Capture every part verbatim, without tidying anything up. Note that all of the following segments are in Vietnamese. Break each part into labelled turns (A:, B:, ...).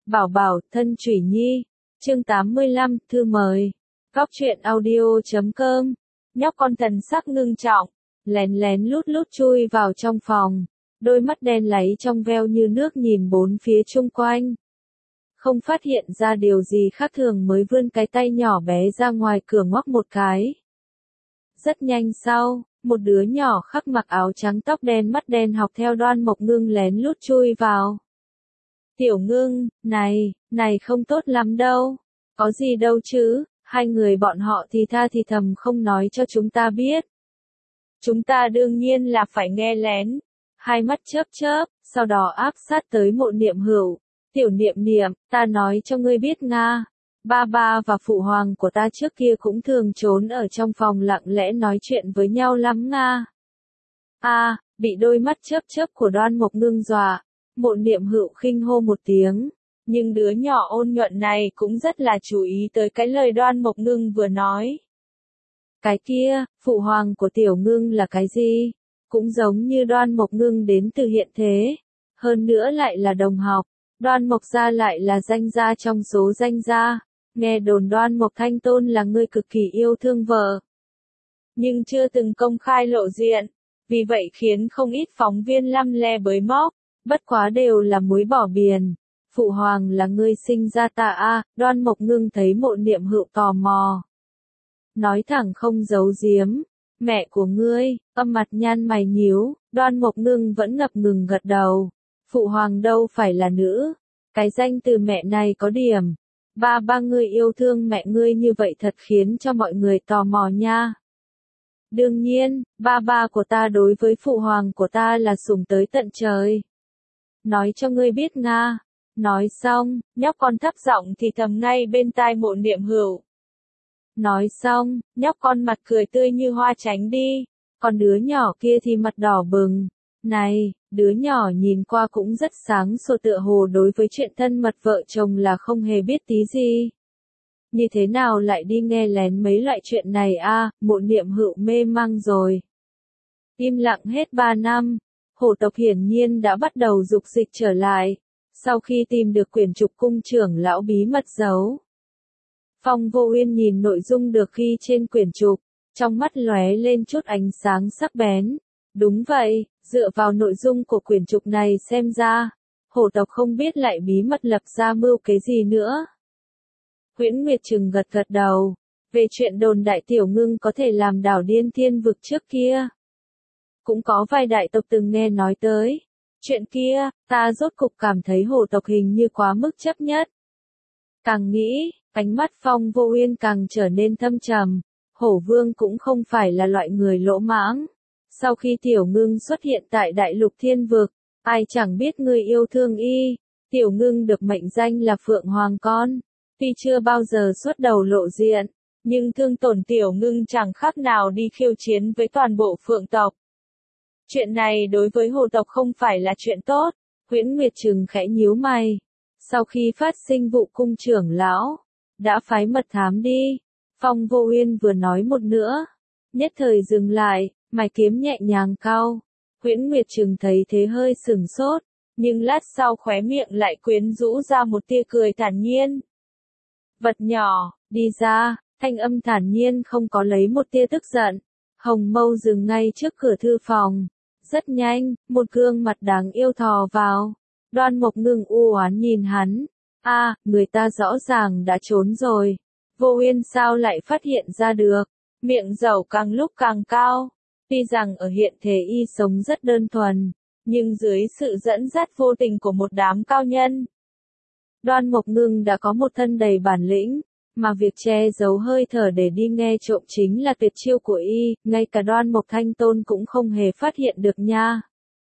A: Bảo bảo, thân Trủy Nhi. Chương tám mươi lăm, thư mời. Góc truyện audio chấm com. Nhóc con thần sắc ngưng trọng, lén lén lút lút chui vào trong phòng, đôi mắt đen láy trong veo như nước nhìn bốn phía chung quanh. Không phát hiện ra điều gì khác thường mới vươn cái tay nhỏ bé ra ngoài cửa ngoắc một cái. Rất nhanh sau, một đứa nhỏ khắc mặc áo trắng tóc đen mắt đen học theo Đoan Mộc Ngưng lén lút chui vào. Tiểu Ngưng, này, này không tốt lắm đâu. Có gì đâu chứ, hai người bọn họ thì tha thì thầm không nói cho chúng ta biết. Chúng ta đương nhiên là phải nghe lén. Hai mắt chớp chớp, sau đó áp sát tới Mộ Niệm Hữu. Tiểu Niệm Niệm, ta nói cho ngươi biết Nga. Ba ba và phụ hoàng của ta trước kia cũng thường trốn ở trong phòng lặng lẽ nói chuyện với nhau lắm Nga. A, à, bị đôi mắt chớp chớp của Đoan Mộc Ngưng dọa. Mộ Niệm Hữu khinh hô một tiếng, nhưng đứa nhỏ ôn nhuận này cũng rất là chú ý tới cái lời Đoan Mộc Ngưng vừa nói. Cái kia, phụ hoàng của Tiểu Ngưng là cái gì? Cũng giống như Đoan Mộc Ngưng đến từ hiện thế, hơn nữa lại là đồng học. Đoan Mộc gia lại là danh gia trong số danh gia. Nghe đồn Đoan Mộc Thanh Tôn là người cực kỳ yêu thương vợ, nhưng chưa từng công khai lộ diện, vì vậy khiến không ít phóng viên lăm le bới móc. Bất quá đều là muối bỏ biển. Phụ hoàng là ngươi sinh ra ta a. À, Đoan Mộc Ngưng thấy Mộ Niệm Hữu tò mò, nói thẳng không giấu giếm. Mẹ của ngươi. Âm mặt nhăn mày nhíu. Đoan Mộc Ngưng vẫn ngập ngừng gật đầu. Phụ hoàng đâu phải là nữ. Cái danh từ mẹ này có điểm. Ba ba ngươi yêu thương mẹ ngươi như vậy thật khiến cho mọi người tò mò nha. Đương nhiên, ba ba của ta đối với phụ hoàng của ta là sủng tới tận trời. Nói cho ngươi biết Nga. Nói xong, nhóc con thấp giọng thì thầm ngay bên tai Mộ Niệm Hữu. Nói xong, nhóc con mặt cười tươi như hoa tránh đi, còn đứa nhỏ kia thì mặt đỏ bừng. Này, đứa nhỏ nhìn qua cũng rất sáng sủa tựa hồ đối với chuyện thân mật vợ chồng là không hề biết tí gì. Như thế nào lại đi nghe lén mấy loại chuyện này a? À, Mộ Niệm Hữu mê mang rồi. Im lặng hết ba năm. Hổ tộc hiển nhiên đã bắt đầu dục dịch trở lại, sau khi tìm được quyển trục cung trưởng lão bí mật giấu. Phong Vô Uyên nhìn nội dung được ghi trên quyển trục, trong mắt lóe lên chút ánh sáng sắc bén. Đúng vậy, dựa vào nội dung của quyển trục này xem ra, hổ tộc không biết lại bí mật lập ra mưu cái gì nữa. Huyễn Nguyệt Trừng gật gật đầu, về chuyện đồn đại Tiểu Ngưng có thể làm đảo điên thiên vực trước kia. Cũng có vài đại tộc từng nghe nói tới. Chuyện kia, ta rốt cục cảm thấy hổ tộc hình như quá mức chấp nhất. Càng nghĩ, ánh mắt Phong Vô Uyên càng trở nên thâm trầm. Hổ vương cũng không phải là loại người lỗ mãng. Sau khi Tiểu Ngưng xuất hiện tại đại lục thiên vực, ai chẳng biết người yêu thương y. Tiểu Ngưng được mệnh danh là Phượng Hoàng con. Tuy chưa bao giờ xuất đầu lộ diện, nhưng thương tổn Tiểu Ngưng chẳng khác nào đi khiêu chiến với toàn bộ Phượng tộc. Chuyện này đối với hồ tộc không phải là chuyện tốt. Huyễn Nguyệt Trừng khẽ nhíu mày. Sau khi phát sinh vụ cung trưởng lão, đã phái mật thám đi. Phong Vô Uyên vừa nói một nữa, nhất thời dừng lại, mày kiếm nhẹ nhàng cau. Huyễn Nguyệt Trừng thấy thế hơi sừng sốt, nhưng lát sau khóe miệng lại quyến rũ ra một tia cười thản nhiên. Vật nhỏ, đi ra. Thanh âm thản nhiên không có lấy một tia tức giận. Hồng mâu dừng ngay trước cửa thư phòng. Rất nhanh, một gương mặt đáng yêu thò vào. Đoan Mộc Ngưng u oán nhìn hắn. A, à, người ta rõ ràng đã trốn rồi. Vô Uyên sao lại phát hiện ra được? Miệng dầu càng lúc càng cao. Tuy rằng ở hiện thế y sống rất đơn thuần, nhưng dưới sự dẫn dắt vô tình của một đám cao nhân, Đoan Mộc Ngưng đã có một thân đầy bản lĩnh. Mà việc che giấu hơi thở để đi nghe trộm chính là tuyệt chiêu của y, ngay cả Đoan Mộc Thanh Tôn cũng không hề phát hiện được nha.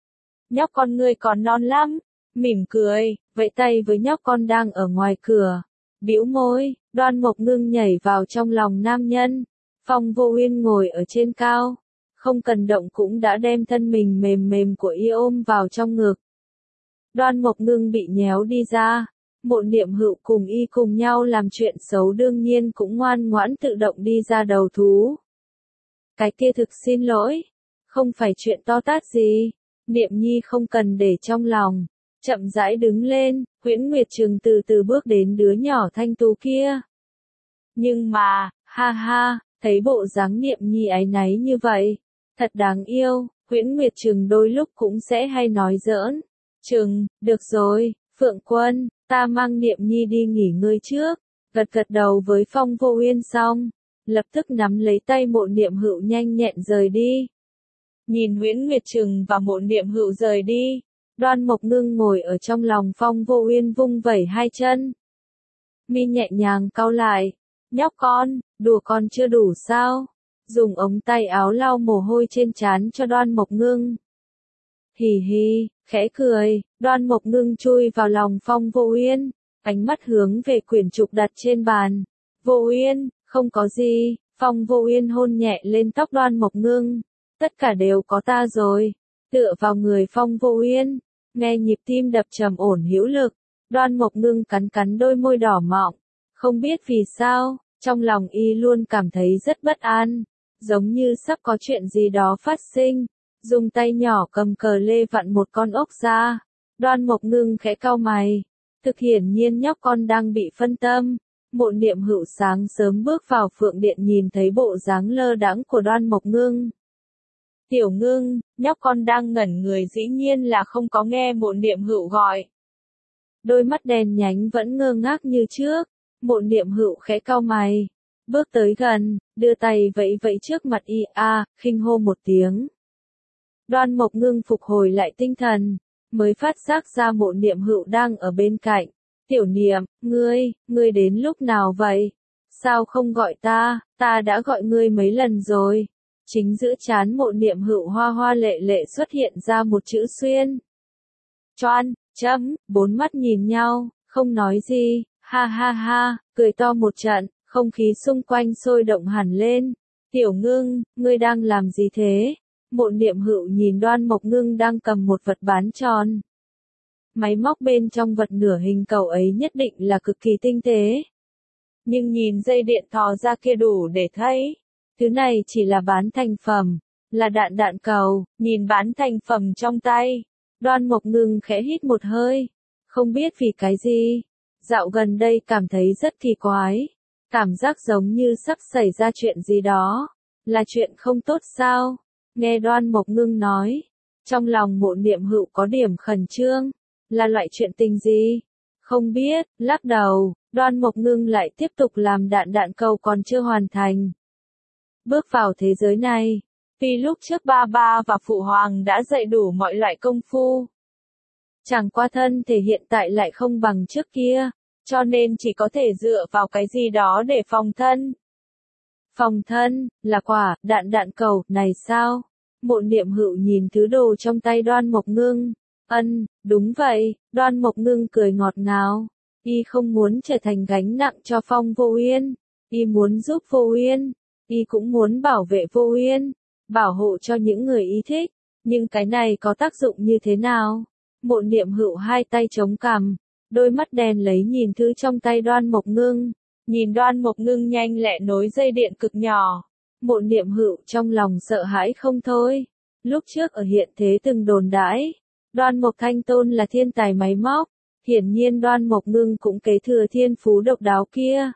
A: Nhóc con ngươi còn non lắm, mỉm cười, vẫy tay với nhóc con đang ở ngoài cửa. Bĩu môi, Đoan Mộc Ngưng nhảy vào trong lòng nam nhân. Phong Vô Uyên ngồi ở trên cao, không cần động cũng đã đem thân mình mềm mềm của y ôm vào trong ngực. Đoan Mộc Ngưng bị nhéo đi ra. Mộ Niệm Hữu cùng y cùng nhau làm chuyện xấu đương nhiên cũng ngoan ngoãn tự động đi ra đầu thú. Cái kia thực xin lỗi, không phải chuyện to tát gì, Niệm Nhi không cần để trong lòng. chậm rãi đứng lên, Huyễn Nguyệt Trừng từ từ bước đến đứa nhỏ thanh tú kia. Nhưng mà, ha ha, thấy bộ dáng Niệm Nhi áy náy như vậy, thật đáng yêu, Huyễn Nguyệt Trừng đôi lúc cũng sẽ hay nói giỡn. Trừng, được rồi, Phượng Quân, ta mang Niệm Nhi đi nghỉ ngơi trước, gật gật đầu với Phong Vô Uyên xong, lập tức nắm lấy tay Mộ Niệm Hựu nhanh nhẹn rời đi. Nhìn Huyễn Nguyệt Trừng và Mộ Niệm Hựu rời đi, Đoan Mộc Ngưng ngồi ở trong lòng Phong Vô Uyên vung vẩy hai chân. Mi nhẹ nhàng cau lại, nhóc con, đùa con chưa đủ sao? Dùng ống tay áo lau mồ hôi trên trán cho Đoan Mộc Ngưng. Hì hì, khẽ cười, Đoan Mộc Ngưng chui vào lòng Phong Vô Uyên, ánh mắt hướng về quyển trục đặt trên bàn. Vô Uyên, không có gì, Phong Vô Uyên hôn nhẹ lên tóc Đoan Mộc Ngưng. Tất cả đều có ta rồi. Tựa vào người Phong Vô Uyên, nghe nhịp tim đập trầm ổn hữu lực, Đoan Mộc Ngưng cắn cắn đôi môi đỏ mọng. Không biết vì sao, trong lòng y luôn cảm thấy rất bất an, giống như sắp có chuyện gì đó phát sinh. Dùng tay nhỏ cầm cờ lê vặn một con ốc ra. Đoan Mộc Ngưng khẽ cau mày. Thực hiển nhiên nhóc con đang bị phân tâm. Mộ Niệm Hựu sáng sớm bước vào Phượng Điện nhìn thấy bộ dáng lơ đãng của Đoan Mộc Ngưng. Tiểu Ngưng, nhóc con đang ngẩn người dĩ nhiên là không có nghe Mộ Niệm Hựu gọi. Đôi mắt đen nhánh vẫn ngơ ngác như trước. Mộ Niệm Hựu khẽ cau mày. Bước tới gần, đưa tay vẫy vẫy trước mặt y a, khinh hô một tiếng. Đoan Mộc Ngưng phục hồi lại tinh thần, mới phát giác ra Mộ Niệm Hựu đang ở bên cạnh. Tiểu Niệm, ngươi, ngươi đến lúc nào vậy? Sao không gọi ta, ta đã gọi ngươi mấy lần rồi. Chính giữa trán Mộ Niệm Hựu hoa hoa lệ lệ xuất hiện ra một chữ xuyên. Choan, chấm, bốn mắt nhìn nhau, không nói gì, ha ha ha, cười to một trận, không khí xung quanh sôi động hẳn lên. Tiểu Ngưng, ngươi đang làm gì thế? Mộ Niệm Hựu nhìn Đoan Mộc Ngưng đang cầm một vật bán tròn. Máy móc bên trong vật nửa hình cầu ấy nhất định là cực kỳ tinh tế. Nhưng nhìn dây điện thò ra kia đủ để thấy. Thứ này chỉ là bán thành phẩm, là đạn đạn cầu, nhìn bán thành phẩm trong tay. Đoan Mộc Ngưng khẽ hít một hơi. Không biết vì cái gì. Dạo gần đây cảm thấy rất kỳ quái. Cảm giác giống như sắp xảy ra chuyện gì đó. Là chuyện không tốt sao? Nghe Đoan Mộc Ngưng nói. Trong lòng Mộ Niệm Hựu có điểm khẩn trương. Là loại chuyện tình gì? Không biết, lắc đầu, Đoan Mộc Ngưng lại tiếp tục làm đạn đạn cầu còn chưa hoàn thành. Bước vào thế giới này, vì lúc trước ba ba và phụ hoàng đã dạy đủ mọi loại công phu. Chẳng qua thân thể hiện tại lại không bằng trước kia, cho nên chỉ có thể dựa vào cái gì đó để phòng thân. Phòng thân, là quả, đạn đạn cầu, này sao? Mộ Niệm Hựu nhìn thứ đồ trong tay Đoan Mộc Ngưng. Ân, đúng vậy, Đoan Mộc Ngưng cười ngọt ngào. Y không muốn trở thành gánh nặng cho Phong Vô Uyên. Y muốn giúp Vô Uyên. Y cũng muốn bảo vệ Vô Uyên. Bảo hộ cho những người y thích. Nhưng cái này có tác dụng như thế nào? Mộ Niệm Hựu hai tay chống cằm. Đôi mắt đen lấy nhìn thứ trong tay Đoan Mộc Ngưng. Nhìn Đoan Mộc Ngưng nhanh lẹ nối dây điện cực nhỏ. Mộ Niệm Hựu trong lòng sợ hãi không thôi. Lúc trước ở hiện thế từng đồn đãi. Đoan Mộc Thanh Tôn là thiên tài máy móc. Hiển nhiên Đoan Mộc Ngưng cũng kế thừa thiên phú độc đáo kia.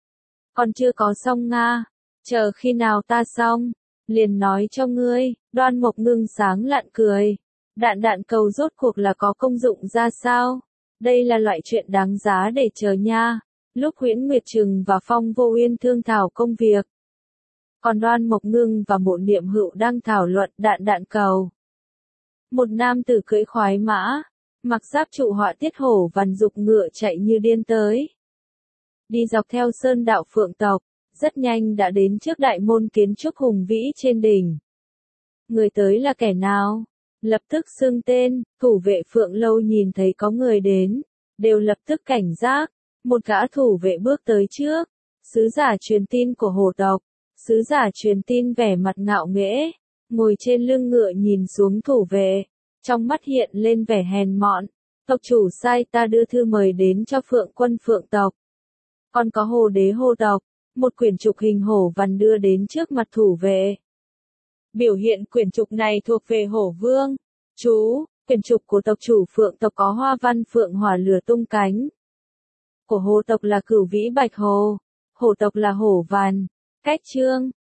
A: Còn chưa có xong Nga. Chờ khi nào ta xong. Liền nói cho ngươi. Đoan Mộc Ngưng sáng lạn cười. Đạn đạn cầu rốt cuộc là có công dụng ra sao? Đây là loại chuyện đáng giá để chờ nha. Lúc Huyễn Nguyệt Trừng và Phong Vô Uyên thương thảo công việc. Còn Đoan Mộc Ngưng và Mộ Niệm Hựu đang thảo luận đạn đạn cầu. Một nam tử cưỡi khoái mã, mặc giáp trụ họa tiết hổ vằn dục ngựa chạy như điên tới. Đi dọc theo sơn đạo Phượng tộc, rất nhanh đã đến trước đại môn kiến trúc hùng vĩ trên đỉnh. Người tới là kẻ nào? Lập tức xưng tên, thủ vệ Phượng lâu nhìn thấy có người đến, đều lập tức cảnh giác. Một gã thủ vệ bước tới trước, sứ giả truyền tin của hổ tộc. Sứ giả truyền tin vẻ mặt ngạo nghễ, ngồi trên lưng ngựa nhìn xuống thủ vệ, trong mắt hiện lên vẻ hèn mọn. Tộc chủ sai ta đưa thư mời đến cho Phượng quân Phượng tộc. Còn có hồ đế hổ tộc, một quyển trục hình hổ vằn đưa đến trước mặt thủ vệ. Biểu hiện quyển trục này thuộc về hổ vương. Chú, Quyển trục của tộc chủ Phượng tộc có hoa văn phượng hỏa lửa tung cánh. Của Hồ tộc là Cửu Vĩ Bạch Hồ. Hổ tộc là hổ vàn. Cách chương